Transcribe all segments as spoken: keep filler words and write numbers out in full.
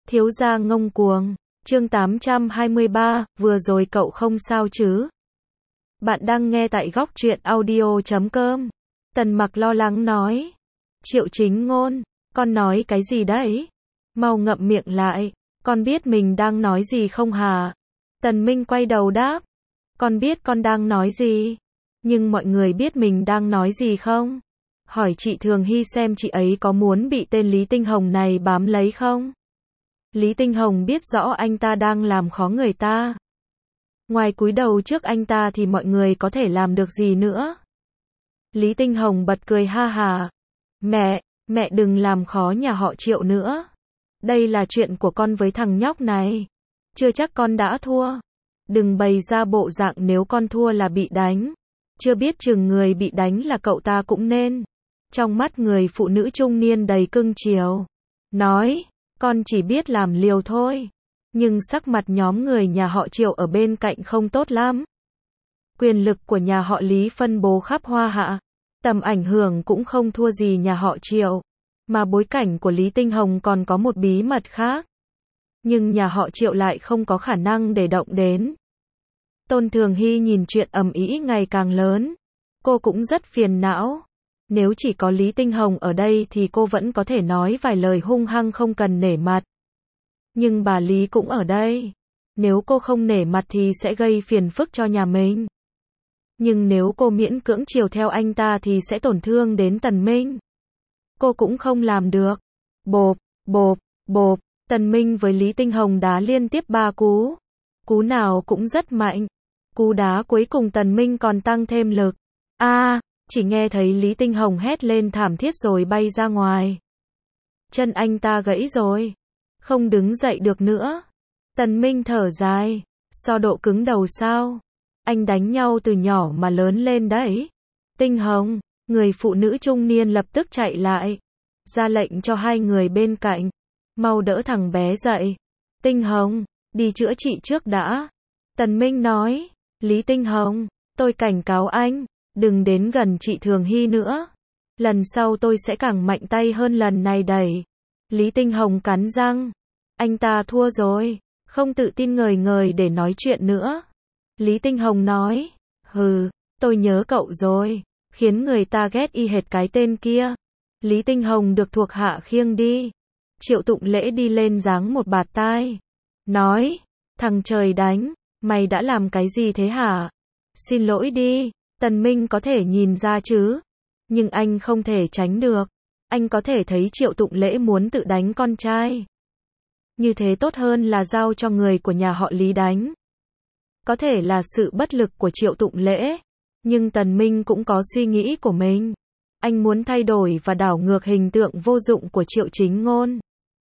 Thiếu gia ngông cuồng. Chương tám trăm hai mươi ba, vừa rồi cậu không sao chứ? Bạn đang nghe tại góc truyện audio chấm com. Tần Mặc lo lắng nói. Triệu Chính Ngôn, con nói cái gì đấy? Mau ngậm miệng lại, con biết mình đang nói gì không hả? Tần Minh quay đầu đáp. Con biết con đang nói gì, nhưng mọi người biết mình đang nói gì không? Hỏi chị Thường Hy xem chị ấy có muốn bị tên Lý Tinh Hồng này bám lấy không? Lý Tinh Hồng biết rõ anh ta đang làm khó người ta. Ngoài cúi đầu trước anh ta thì mọi người có thể làm được gì nữa? Lý Tinh Hồng bật cười ha hà. Mẹ, mẹ đừng làm khó nhà họ Triệu nữa. Đây là chuyện của con với thằng nhóc này. Chưa chắc con đã thua. Đừng bày ra bộ dạng nếu con thua là bị đánh. Chưa biết chừng người bị đánh là cậu ta cũng nên. Trong mắt người phụ nữ trung niên đầy cưng chiều. Nói, con chỉ biết làm liều thôi. Nhưng sắc mặt nhóm người nhà họ Triệu ở bên cạnh không tốt lắm. Quyền lực của nhà họ Lý phân bố khắp Hoa Hạ. Tầm ảnh hưởng cũng không thua gì nhà họ Triệu. Mà bối cảnh của Lý Tinh Hồng còn có một bí mật khác. Nhưng nhà họ Triệu lại không có khả năng để động đến. Tôn Thường Hy nhìn chuyện ầm ĩ ngày càng lớn. Cô cũng rất phiền não. Nếu chỉ có Lý Tinh Hồng ở đây thì cô vẫn có thể nói vài lời hung hăng không cần nể mặt. Nhưng bà Lý cũng ở đây. Nếu cô không nể mặt thì sẽ gây phiền phức cho nhà mình. Nhưng nếu cô miễn cưỡng chiều theo anh ta thì sẽ tổn thương đến Tần Minh. Cô cũng không làm được. Bộp, bộp, bộp, Tần Minh với Lý Tinh Hồng đá liên tiếp ba cú. Cú nào cũng rất mạnh. Cú đá cuối cùng Tần Minh còn tăng thêm lực. A, à, chỉ nghe thấy Lý Tinh Hồng hét lên thảm thiết rồi bay ra ngoài. Chân anh ta gãy rồi. Không đứng dậy được nữa. Tần Minh thở dài. So độ cứng đầu sao? Anh đánh nhau từ nhỏ mà lớn lên đấy. Tinh Hồng, người phụ nữ trung niên lập tức chạy lại. Ra lệnh cho hai người bên cạnh. Mau đỡ thằng bé dậy. Tinh Hồng, đi chữa trị trước đã. Tần Minh nói. Lý Tinh Hồng, tôi cảnh cáo anh. Đừng đến gần chị Thường Hy nữa. Lần sau tôi sẽ càng mạnh tay hơn lần này đẩy. Lý Tinh Hồng cắn răng. Anh ta thua rồi. Không tự tin ngời ngời để nói chuyện nữa. Lý Tinh Hồng nói. Hừ, tôi nhớ cậu rồi. Khiến người ta ghét y hệt cái tên kia. Lý Tinh Hồng được thuộc hạ khiêng đi. Triệu Tụng Lễ đi lên giáng một bạt tai. Nói. Thằng trời đánh. Mày đã làm cái gì thế hả? Xin lỗi đi. Tần Minh có thể nhìn ra chứ. Nhưng anh không thể tránh được. Anh có thể thấy Triệu Tụng Lễ muốn tự đánh con trai. Như thế tốt hơn là giao cho người của nhà họ Lý đánh. Có thể là sự bất lực của Triệu Tụng Lễ. Nhưng Tần Minh cũng có suy nghĩ của mình. Anh muốn thay đổi và đảo ngược hình tượng vô dụng của Triệu Chính Ngôn.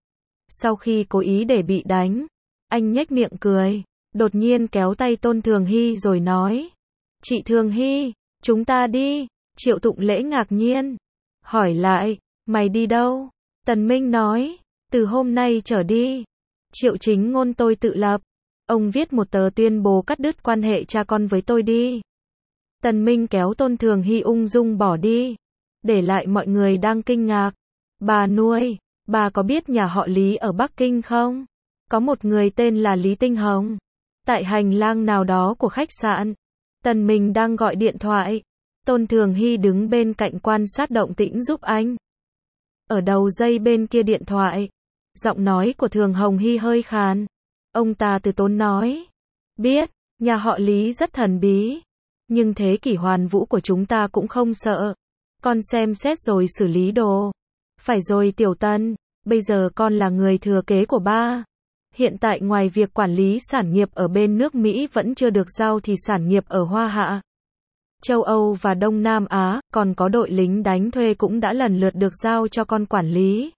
Sau khi cố ý để bị đánh, anh nhếch miệng cười. Đột nhiên kéo tay Tôn Thường Hy rồi nói. Chị Thường Hy, chúng ta đi. Triệu Tụng Lễ ngạc nhiên. Hỏi lại, mày đi đâu? Tần Minh nói, từ hôm nay trở đi. Triệu Chính Ngôn tôi tự lập. Ông viết một tờ tuyên bố cắt đứt quan hệ cha con với tôi đi. Tần Minh kéo Tôn Thường Hy ung dung bỏ đi. Để lại mọi người đang kinh ngạc. Bà nuôi, bà có biết nhà họ Lý ở Bắc Kinh không? Có một người tên là Lý Tinh Hồng. Tại hành lang nào đó của khách sạn. Tần Minh đang gọi điện thoại. Tôn Thường Hy đứng bên cạnh quan sát động tĩnh giúp anh. Ở đầu dây bên kia điện thoại. Giọng nói của Thường Hồng Hy hơi khàn. Ông ta từ tốn nói. Biết, nhà họ Lý rất thần bí. Nhưng thế kỷ hoàn vũ của chúng ta cũng không sợ. Con xem xét rồi xử lý đồ. Phải rồi Tiểu Tân, bây giờ con là người thừa kế của ba. Hiện tại ngoài việc quản lý sản nghiệp ở bên nước Mỹ vẫn chưa được giao thì sản nghiệp ở Hoa Hạ, châu Âu và Đông Nam Á, còn có đội lính đánh thuê cũng đã lần lượt được giao cho con quản lý.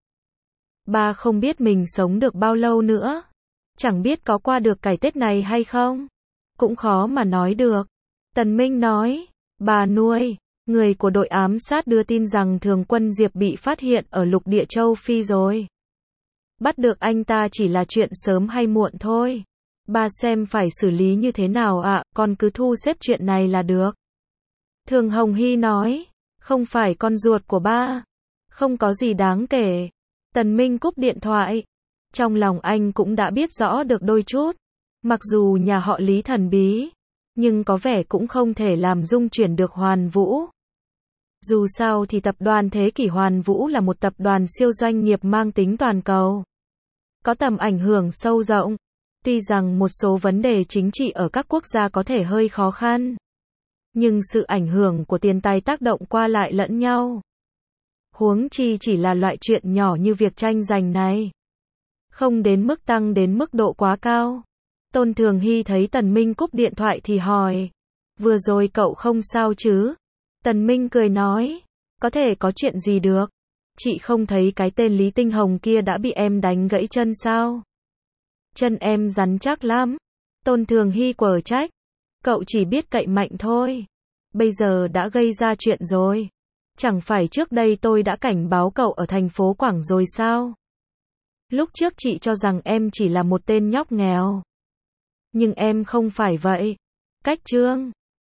Ba không biết mình sống được bao lâu nữa. Chẳng biết có qua được cái Tết này hay không. Cũng khó mà nói được. Tần Minh nói, bà nuôi, người của đội ám sát đưa tin rằng Thường Quân Diệp bị phát hiện ở lục địa châu Phi rồi. Bắt được anh ta chỉ là chuyện sớm hay muộn thôi. Ba xem phải xử lý như thế nào ạ, à, con cứ thu xếp chuyện này là được. Thường Hồng Hy nói, không phải con ruột của ba. Không có gì đáng kể. Tần Minh cúp điện thoại. Trong lòng anh cũng đã biết rõ được đôi chút. Mặc dù nhà họ Lý thần bí, nhưng có vẻ cũng không thể làm rung chuyển được Hoàn Vũ. Dù sao thì tập đoàn Thế Kỷ Hoàn Vũ là một tập đoàn siêu doanh nghiệp mang tính toàn cầu, có tầm ảnh hưởng sâu rộng. Tuy rằng một số vấn đề chính trị ở các quốc gia có thể hơi khó khăn, nhưng sự ảnh hưởng của tiền tài tác động qua lại lẫn nhau. Huống chi chỉ là loại chuyện nhỏ như việc tranh giành này, không đến mức tăng đến mức độ quá cao. Tôn Thường Hy thấy Tần Minh cúp điện thoại thì hỏi, vừa rồi cậu không sao chứ? Tần Minh cười nói, có thể có chuyện gì được? Chị không thấy cái tên Lý Tinh Hồng kia đã bị em đánh gãy chân sao? Chân em rắn chắc lắm. Tôn Thường Hy quở trách, cậu chỉ biết cậy mạnh thôi. Bây giờ đã gây ra chuyện rồi. Chẳng phải trước đây tôi đã cảnh báo cậu ở thành phố Quảng rồi sao? Lúc trước chị cho rằng em chỉ là một tên nhóc nghèo. Nhưng em không phải vậy. Cách Trương